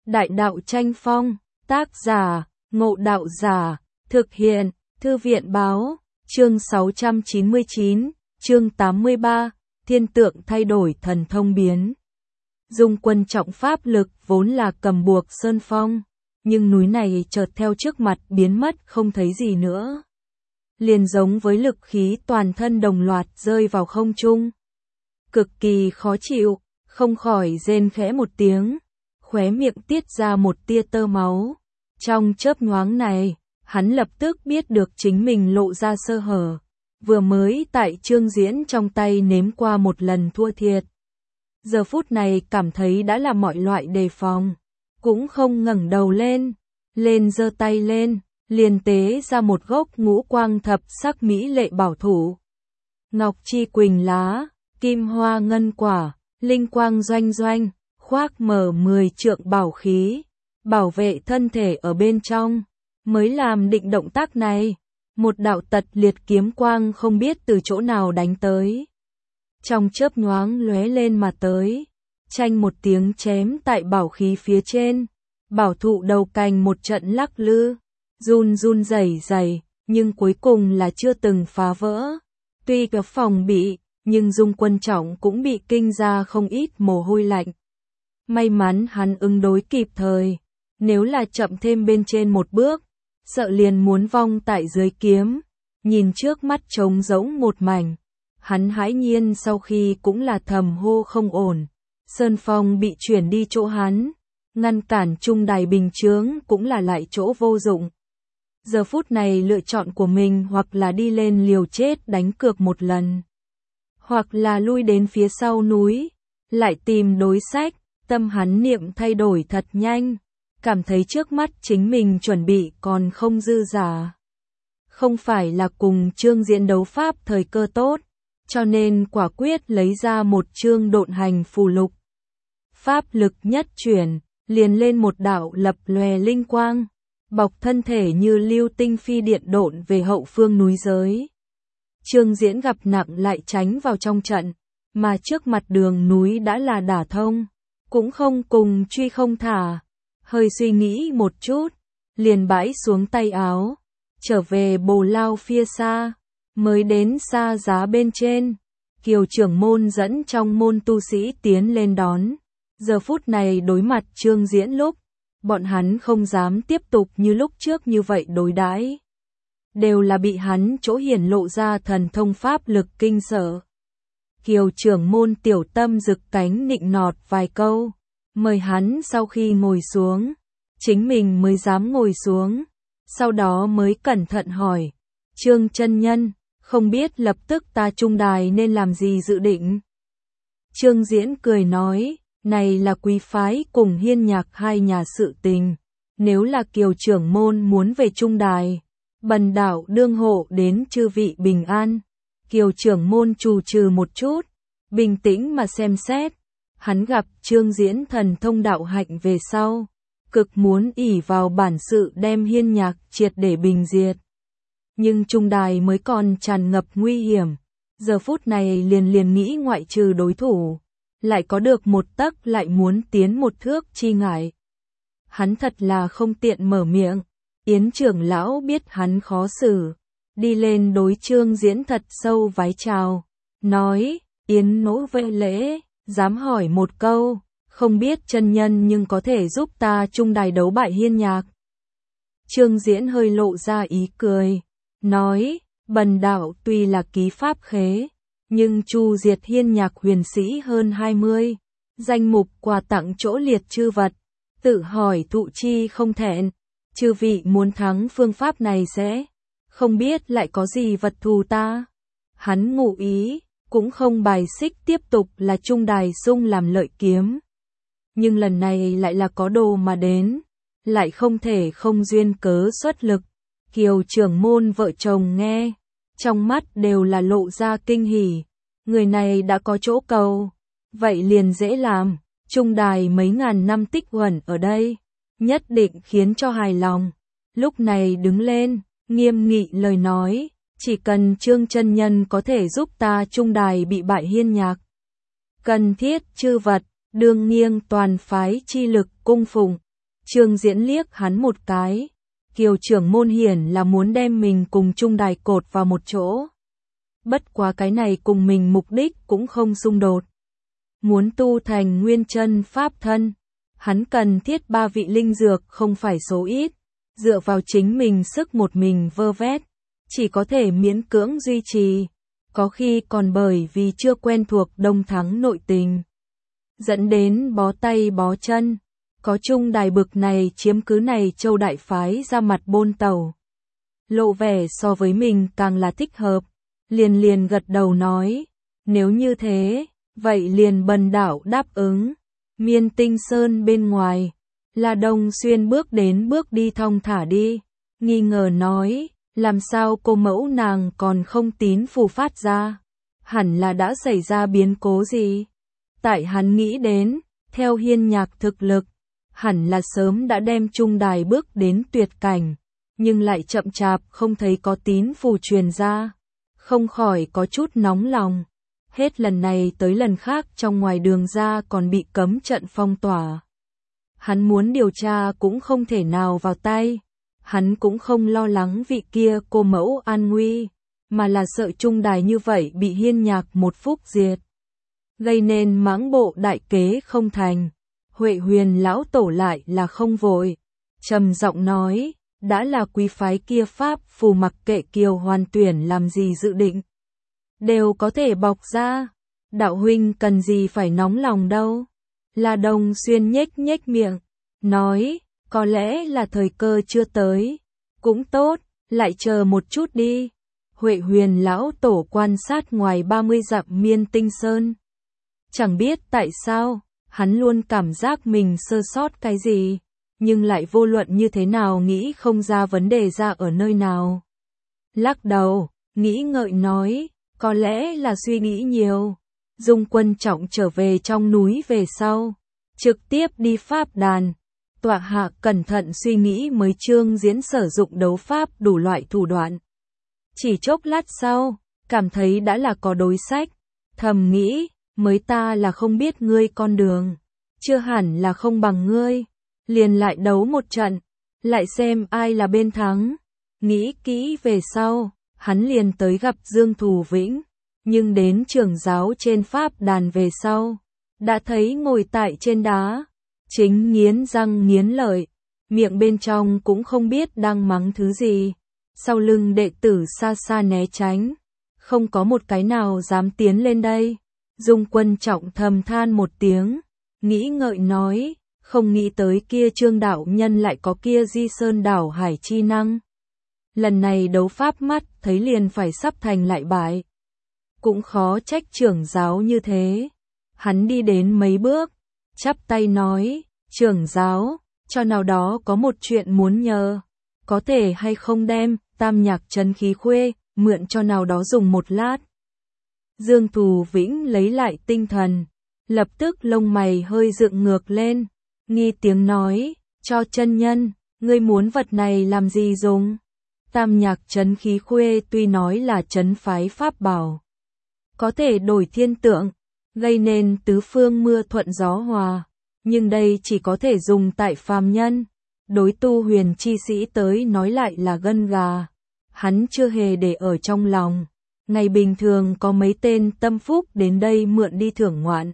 Đại đạo tranh phong, tác giả, Ngộ Đạo Giả, thực hiện, Thư viện báo, chương 699, chương 83, thiên tượng thay đổi thần thông biến. Dung Quân trọng pháp lực vốn là cầm buộc sơn phong, nhưng núi này chợt theo trước mặt biến mất không thấy gì nữa. Liền giống với lực khí toàn thân đồng loạt rơi vào không trung. Cực kỳ khó chịu, không khỏi rên khẽ một tiếng, khóe miệng tiết ra một tia tơ máu. Trong chớp nhoáng này, hắn lập tức biết được chính mình lộ ra sơ hở. Vừa mới tại Trương Diễn trong tay nếm qua một lần thua thiệt. Giờ phút này cảm thấy đã là mọi loại đề phòng. Cũng không ngẩng đầu lên giơ tay lên, liền tế ra một gốc ngũ quang thập sắc mỹ lệ bảo thủ. Ngọc chi quỳnh lá, kim hoa ngân quả, linh quang doanh doanh, khoác mở 10 trượng bảo khí, bảo vệ thân thể ở bên trong. Mới làm định động tác này, một đạo tật liệt kiếm quang không biết từ chỗ nào đánh tới. Trong chớp nhoáng lóe lên mà tới, chanh một tiếng chém tại bảo khí phía trên, bảo thụ đầu cành một trận lắc lư, run run rẩy, nhưng cuối cùng là chưa từng phá vỡ. Tuy có phòng bị, nhưng Dung Quân trọng cũng bị kinh ra không ít mồ hôi lạnh. May mắn hắn ứng đối kịp thời, nếu là chậm thêm bên trên một bước, sợ liền muốn vong tại dưới kiếm. Nhìn trước mắt trống rỗng một mảnh, hắn hãi nhiên sau khi cũng là thầm hô không ổn. Sơn phong bị chuyển đi chỗ hắn, ngăn cản trung đài bình chướng cũng là lại chỗ vô dụng. Giờ phút này lựa chọn của mình hoặc là đi lên liều chết đánh cược một lần, hoặc là lui đến phía sau núi, lại tìm đối sách. Tâm hắn niệm thay đổi thật nhanh, cảm thấy trước mắt chính mình chuẩn bị còn không dư giả. Không phải là cùng Trương Diễn đấu pháp thời cơ tốt, cho nên quả quyết lấy ra một chương độn hành phù lục. Pháp lực nhất chuyển, liền lên một đạo lập lòe linh quang, bọc thân thể như lưu tinh phi điện độn về hậu phương núi giới. Trương Diễn gặp nặng lại tránh vào trong trận, mà trước mặt đường núi đã là đả thông, cũng không cùng truy không thả. Hơi suy nghĩ một chút, liền bãi xuống tay áo, trở về bồ lao phía xa. Mới đến xa giá bên trên, Kiều trưởng môn dẫn trong môn tu sĩ tiến lên đón. Giờ phút này đối mặt Trương Diễn lúc, bọn hắn không dám tiếp tục như lúc trước như vậy đối đãi, đều là bị hắn chỗ hiển lộ ra thần thông pháp lực kinh sợ. Kiều trưởng môn tiểu tâm rực cánh nịnh nọt vài câu, mời hắn sau khi ngồi xuống, chính mình mới dám ngồi xuống, sau đó mới cẩn thận hỏi, Trương chân nhân, không biết lập tức ta trung đài nên làm gì dự định? Trương Diễn cười nói, này là quý phái cùng Hiên Nhạc hai nhà sự tình, nếu là Kiều trưởng môn muốn về trung đài, bần đạo đương hộ đến chư vị bình an. Kiều trưởng môn trù trừ một chút, bình tĩnh mà xem xét, hắn gặp Trương Diễn thần thông đạo hạnh về sau, cực muốn ỷ vào bản sự đem Hiên Nhạc triệt để bình diệt. Nhưng trung đài mới còn tràn ngập nguy hiểm, giờ phút này liền nghĩ ngoại trừ đối thủ, lại có được một tấc lại muốn tiến một thước chi ngại. Hắn thật là không tiện mở miệng. Yến trưởng lão biết hắn khó xử, đi lên đối Trương Diễn thật sâu vái chào, nói, Yến nỗ vây lễ, dám hỏi một câu, không biết chân nhân nhưng có thể giúp ta trung đài đấu bại Hiên Nhạc. Trương Diễn hơi lộ ra ý cười, nói, bần đạo tuy là ký pháp khế, nhưng chu diệt Hiên Nhạc huyền sĩ hơn 20, danh mục quà tặng chỗ liệt chư vật, tự hỏi thụ chi không thẹn. Chư vị muốn thắng phương pháp này sẽ, không biết lại có gì vật thù ta. Hắn ngụ ý, cũng không bài xích tiếp tục là trung đài sung làm lợi kiếm. Nhưng lần này lại là có đồ mà đến, lại không thể không duyên cớ xuất lực. Kiều trưởng môn vợ chồng nghe, trong mắt đều là lộ ra kinh hỉ. Người này đã có chỗ cầu, vậy liền dễ làm, trung đài mấy ngàn năm tích huẩn ở đây, nhất định khiến cho hài lòng. Lúc này đứng lên, nghiêm nghị lời nói, chỉ cần Trương chân nhân có thể giúp ta trung đài bị bại Hiên Nhạc. Cần thiết chư vật, đương nghiêng toàn phái chi lực cung phụng. Trương Diễn liếc hắn một cái. Kiều trưởng môn hiển là muốn đem mình cùng Trung Đài cột vào một chỗ. Bất quá cái này cùng mình mục đích cũng không xung đột. Muốn tu thành nguyên chân pháp thân, hắn cần thiết 3 vị linh dược không phải số ít, dựa vào chính mình sức một mình vơ vét, chỉ có thể miễn cưỡng duy trì, có khi còn bởi vì chưa quen thuộc Đông Thắng nội tình, dẫn đến bó tay bó chân, có Trung Đài bực này chiếm cứ này châu đại phái ra mặt bôn tàu. Lộ vẻ so với mình càng là thích hợp, liền gật đầu nói, nếu như thế, vậy liền bần đạo đáp ứng. Miên Tinh Sơn bên ngoài, La Đông Xuyên bước đến bước đi thong thả đi, nghi ngờ nói, làm sao cô mẫu nàng còn không tín phù phát ra, hẳn là đã xảy ra biến cố gì. Tại hắn nghĩ đến, theo Hiên Nhạc thực lực, hẳn là sớm đã đem Trung Đài bước đến tuyệt cảnh, nhưng lại chậm chạp không thấy có tín phù truyền ra, không khỏi có chút nóng lòng. Hết lần này tới lần khác trong ngoài đường ra còn bị cấm trận phong tỏa. Hắn muốn điều tra cũng không thể nào vào tay. Hắn cũng không lo lắng vị kia cô mẫu an nguy, mà là sợ Trung Đài như vậy bị Hiên Nhạc một phúc diệt, gây nên mãng bộ đại kế không thành. Huệ Huyền lão tổ lại là không vội, trầm giọng nói, đã là quý phái kia pháp phù mặc kệ Kiều Hoàn tuyển làm gì dự định, đều có thể bọc ra, đạo huynh cần gì phải nóng lòng đâu. La Đông Xuyên nhếch miệng, nói, có lẽ là thời cơ chưa tới, cũng tốt, lại chờ một chút đi. Huệ Huyền lão tổ quan sát ngoài 30 dặm Miên Tinh Sơn. Chẳng biết tại sao, hắn luôn cảm giác mình sơ sót cái gì, nhưng lại vô luận như thế nào nghĩ không ra vấn đề ra ở nơi nào. Lắc đầu, nghĩ ngợi nói, có lẽ là suy nghĩ nhiều. Dung Quân Trọng trở về trong núi về sau, trực tiếp đi pháp đàn. Tọa hạ cẩn thận suy nghĩ mới Trương Diễn sử dụng đấu pháp đủ loại thủ đoạn. Chỉ chốc lát sau, cảm thấy đã là có đối sách, thầm nghĩ, mới ta là không biết ngươi con đường, chưa hẳn là không bằng ngươi, liền lại đấu một trận, lại xem ai là bên thắng. Nghĩ kỹ về sau, hắn liền tới gặp Dương Thù Vĩnh, nhưng đến trưởng giáo trên pháp đàn về sau, đã thấy ngồi tại trên đá, chính nghiến răng nghiến lợi, miệng bên trong cũng không biết đang mắng thứ gì. Sau lưng đệ tử xa xa né tránh, không có một cái nào dám tiến lên đây. Dung Quân Trọng thầm than một tiếng, nghĩ ngợi nói, không nghĩ tới kia Trương đạo nhân lại có kia Di Sơn đảo hải chi năng. Lần này đấu pháp mắt thấy liền phải sắp thành lại bại. Cũng khó trách trưởng giáo như thế. Hắn đi đến mấy bước, chắp tay nói, trưởng giáo, cho nào đó có một chuyện muốn nhờ, có thể hay không đem Tam Nhạc Trấn Khí Khuê mượn cho nào đó dùng một lát. Dương Thù Vĩnh lấy lại tinh thần, lập tức lông mày hơi dựng ngược lên, nghi tiếng nói, cho chân nhân, ngươi muốn vật này làm gì dùng? Tam Nhạc Trấn Khí Khuê tuy nói là trấn phái pháp bảo, có thể đổi thiên tượng, gây nên tứ phương mưa thuận gió hòa, nhưng đây chỉ có thể dùng tại phàm nhân, đối tu huyền chi sĩ tới nói lại là gân gà. Hắn chưa hề để ở trong lòng, ngày bình thường có mấy tên tâm phúc đến đây mượn đi thưởng ngoạn.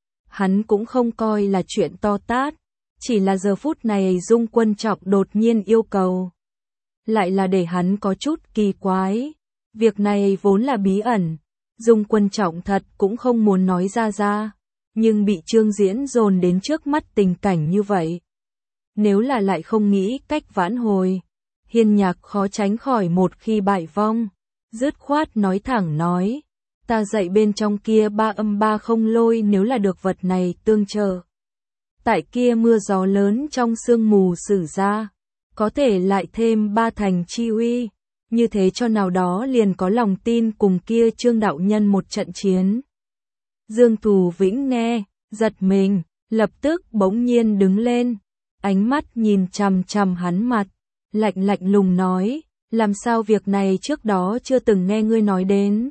Hắn cũng không coi là chuyện to tát, chỉ là giờ phút này Dung Quân Trọng đột nhiên yêu cầu. Lại là để hắn có chút kỳ quái, việc này vốn là bí ẩn, Dung Quân Trọng thật cũng không muốn nói ra, nhưng bị Trương Diễn dồn đến trước mắt tình cảnh như vậy. Nếu là lại không nghĩ cách vãn hồi, Hiên Nhạc khó tránh khỏi một khi bại vong, dứt khoát nói thẳng nói, ta dạy bên trong kia 3 âm 3 không lôi nếu là được vật này tương trợ. Tại kia mưa gió lớn trong sương mù sử ra, có thể lại thêm 3 thành chi uy, như thế cho nào đó liền có lòng tin cùng kia Trương đạo nhân một trận chiến. Dương Thù Vĩnh nghe, giật mình, lập tức bỗng nhiên đứng lên, ánh mắt nhìn chằm chằm hắn mặt, lạnh lùng nói, làm sao việc này trước đó chưa từng nghe ngươi nói đến.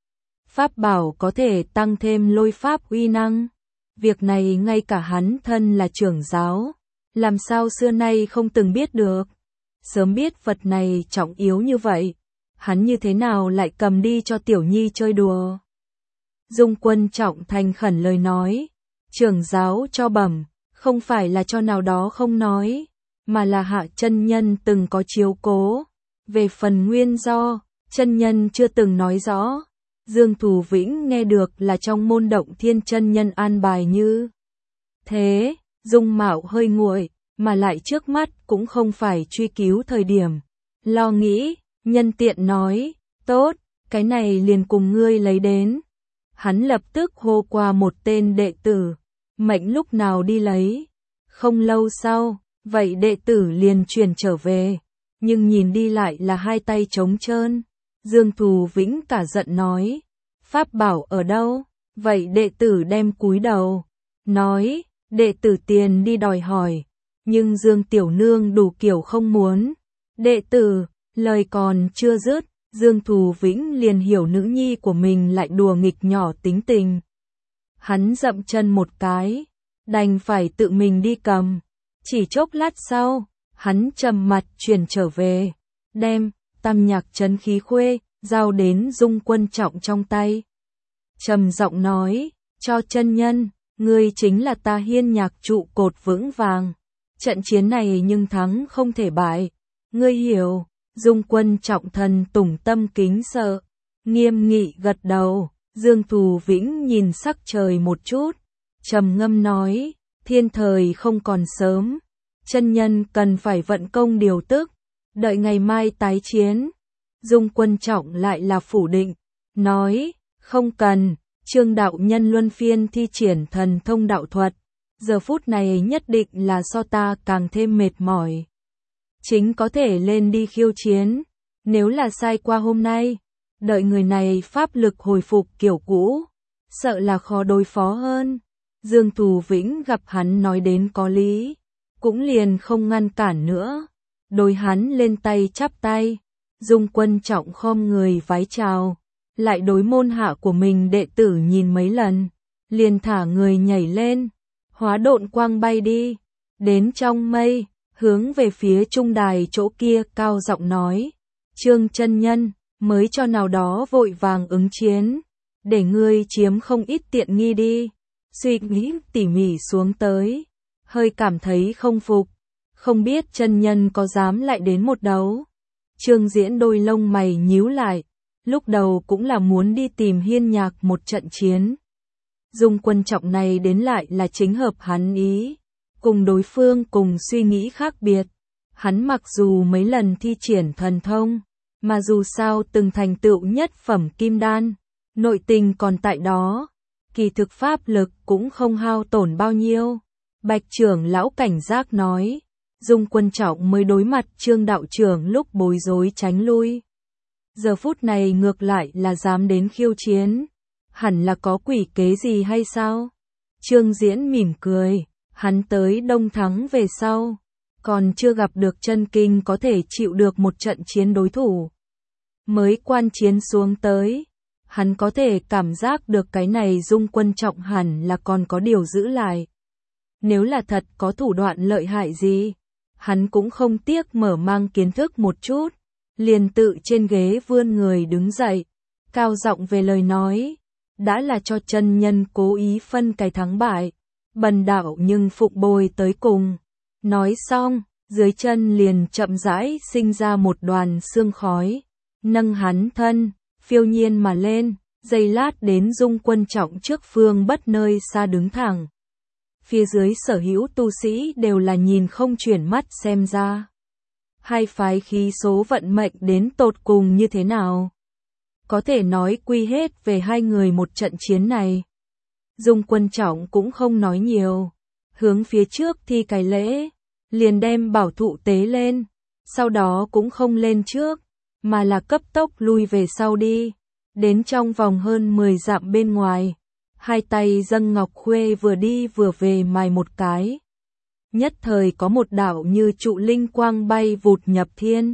Pháp bảo có thể tăng thêm lôi pháp uy năng, việc này ngay cả hắn thân là trưởng giáo, làm sao xưa nay không từng biết được. Sớm biết vật này trọng yếu như vậy, hắn như thế nào lại cầm đi cho Tiểu Nhi chơi đùa. Dung Quân Trọng thành khẩn lời nói, trưởng giáo cho bẩm, không phải là cho nào đó không nói, mà là Hạ chân nhân từng có chiếu cố. Về phần nguyên do, chân nhân chưa từng nói rõ. Dương Thù Vĩnh nghe được là trong môn Động Thiên chân nhân an bài như thế, dung mạo hơi nguội, mà lại trước mắt cũng không phải truy cứu thời điểm. Lo nghĩ, nhân tiện nói, tốt, cái này liền cùng ngươi lấy đến. Hắn lập tức hô qua một tên đệ tử, mệnh lúc nào đi lấy. Không lâu sau, vậy đệ tử liền chuyển trở về, nhưng nhìn đi lại là hai tay trống trơn. Dương Thù Vĩnh cả giận nói, pháp bảo ở đâu? Vậy đệ tử đem cúi đầu, nói, đệ tử tiền đi đòi hỏi, nhưng Dương Tiểu Nương đủ kiểu không muốn. Đệ tử, lời còn chưa dứt, Dương Thù Vĩnh liền hiểu nữ nhi của mình lại đùa nghịch nhỏ tính tình. Hắn dậm chân một cái, đành phải tự mình đi cầm. Chỉ chốc lát sau, hắn trầm mặt chuyển trở về, đem Tam Nhạc Trấn Khí Khuê giao đến Dung Quân Trọng trong tay. Trầm giọng nói, cho chân nhân, ngươi chính là ta Hiên Nhạc trụ cột vững vàng. Trận chiến này nhưng thắng không thể bại. Ngươi hiểu. Dung Quân Trọng thần tủng tâm kính sợ, nghiêm nghị gật đầu. Dương Thù Vĩnh nhìn sắc trời một chút, trầm ngâm nói, thiên thời không còn sớm, chân nhân cần phải vận công điều tức, đợi ngày mai tái chiến. Dung Quân Trọng lại là phủ định, nói, không cần, Trương đạo nhân luân phiên thi triển thần thông đạo thuật, giờ phút này nhất định là so ta càng thêm mệt mỏi. Chính có thể lên đi khiêu chiến, nếu là sai qua hôm nay, đợi người này pháp lực hồi phục kiểu cũ, sợ là khó đối phó hơn. Dương Thù Vĩnh gặp hắn nói đến có lý, cũng liền không ngăn cản nữa, đối hắn lên tay chắp tay. Dung Quân Trọng khom người vái chào, lại đối môn hạ của mình đệ tử nhìn mấy lần, liền thả người nhảy lên, hóa độn quang bay đi, đến trong mây, hướng về phía trung đài chỗ kia cao giọng nói, Trương chân nhân, mới cho nào đó vội vàng ứng chiến, để ngươi chiếm không ít tiện nghi đi. Suy nghĩ tỉ mỉ xuống tới, hơi cảm thấy không phục, không biết chân nhân có dám lại đến một đấu. Trương Diễn đôi lông mày nhíu lại, lúc đầu cũng là muốn đi tìm Hiên Nhạc một trận chiến. Dung Quân Trọng này đến lại là chính hợp hắn ý, cùng đối phương cùng suy nghĩ khác biệt. Hắn mặc dù mấy lần thi triển thần thông, mà dù sao từng thành tựu nhất phẩm kim đan, nội tình còn tại đó, kỳ thực pháp lực cũng không hao tổn bao nhiêu. Bạch trưởng lão cảnh giác nói, Dung Quân Trọng mới đối mặt Trương đạo trưởng lúc bối rối tránh lui. Giờ phút này ngược lại là dám đến khiêu chiến, hẳn là có quỷ kế gì hay sao? Trương Diễn mỉm cười, hắn tới Đông Thắng về sau, còn chưa gặp được chân kinh có thể chịu được một trận chiến đối thủ. Mới quan chiến xuống tới, hắn có thể cảm giác được cái này Dung Quân Trọng hẳn là còn có điều giữ lại. Nếu là thật có thủ đoạn lợi hại gì, hắn cũng không tiếc mở mang kiến thức một chút, liền tự trên ghế vươn người đứng dậy, cao giọng về lời nói, đã là cho chân nhân cố ý phân cái thắng bại, bần đạo nhưng phục bồi tới cùng. Nói xong, dưới chân liền chậm rãi sinh ra một đoàn sương khói, nâng hắn thân, phiêu nhiên mà lên, giây lát đến Dung Quân Trọng trước phương bất nơi xa đứng thẳng. Phía dưới sở hữu tu sĩ đều là nhìn không chuyển mắt xem ra. Hai phái khí số vận mệnh đến tột cùng như thế nào? Có thể nói quy hết về hai người một trận chiến này. Dung Quân Trọng cũng không nói nhiều, hướng phía trước thi cái lễ, liền đem bảo thụ tế lên, sau đó cũng không lên trước, mà là cấp tốc lui về sau đi, đến trong vòng hơn 10 dặm bên ngoài. Hai tay dâng ngọc khuê vừa đi vừa về mài một cái. Nhất thời có một đạo như trụ linh quang bay vụt nhập thiên.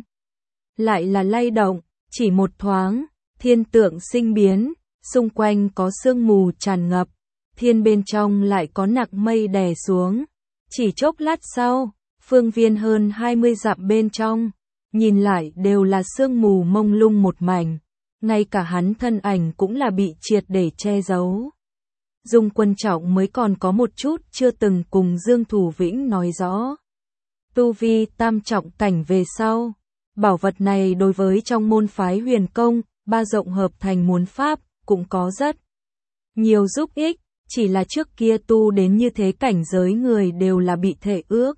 Lại là lay động, chỉ một thoáng, thiên tượng sinh biến, xung quanh có sương mù tràn ngập, thiên bên trong lại có nặng mây đè xuống. Chỉ chốc lát sau, phương viên hơn 20 dặm bên trong, nhìn lại đều là sương mù mông lung một mảnh, ngay cả hắn thân ảnh cũng là bị triệt để che giấu. Dung Quân Trọng mới còn có một chút chưa từng cùng Dương Thủ Vĩnh nói rõ. Tu vi tam trọng cảnh về sau, bảo vật này đối với trong môn phái huyền công, ba rộng hợp thành muốn pháp, cũng có rất nhiều giúp ích, chỉ là trước kia tu đến như thế cảnh giới người đều là bị thể ước.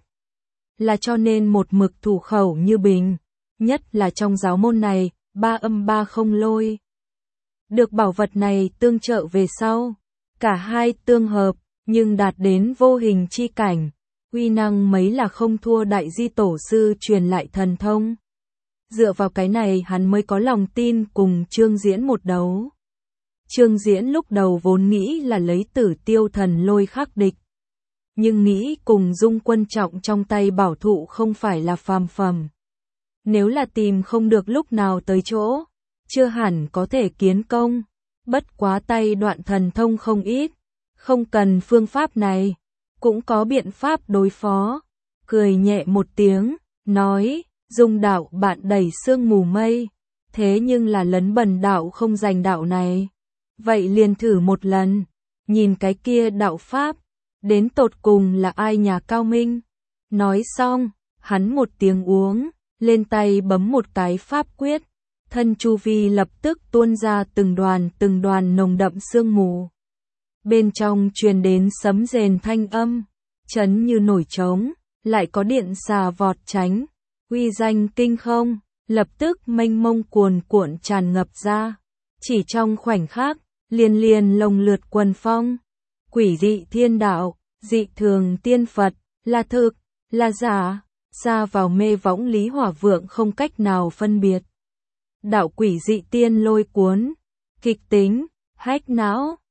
Là cho nên một mực thủ khẩu như bình, nhất là trong giáo môn này, ba âm ba không lôi. Được bảo vật này tương trợ về sau, cả hai tương hợp, nhưng đạt đến vô hình chi cảnh, uy năng mấy là không thua đại di tổ sư truyền lại thần thông. Dựa vào cái này hắn mới có lòng tin cùng Trương Diễn một đấu. Trương Diễn lúc đầu vốn nghĩ là lấy Tử Tiêu Thần Lôi khắc địch, nhưng nghĩ cùng Dung Quân Trọng trong tay bảo thụ không phải là phàm phẩm. Nếu là tìm không được lúc nào tới chỗ, chưa hẳn có thể kiến công, bất quá tay đoạn thần thông không ít, không cần phương pháp này, cũng có biện pháp đối phó. Cười nhẹ một tiếng, nói, Dung đạo bạn đẩy sương mù mây, thế nhưng là lấn bần đạo không giành đạo này. Vậy liền thử một lần, nhìn cái kia đạo pháp, đến tột cùng là ai nhà cao minh. Nói xong, hắn một tiếng uống, lên tay bấm một cái pháp quyết, thân chu vi lập tức tuôn ra từng đoàn nồng đậm sương mù. Bên trong truyền đến sấm rền thanh âm, chấn như nổi trống, lại có điện xà vọt tránh, uy danh kinh không, lập tức mênh mông cuồn cuộn tràn ngập ra. Chỉ trong khoảnh khắc, liền lồng lượt quần phong, quỷ dị thiên đạo, dị thường tiên Phật, là thực, là giả, xa vào mê võng Lý Hỏa Vượng không cách nào phân biệt. Đạo quỷ dị tiên lôi cuốn, kịch tính, hách não,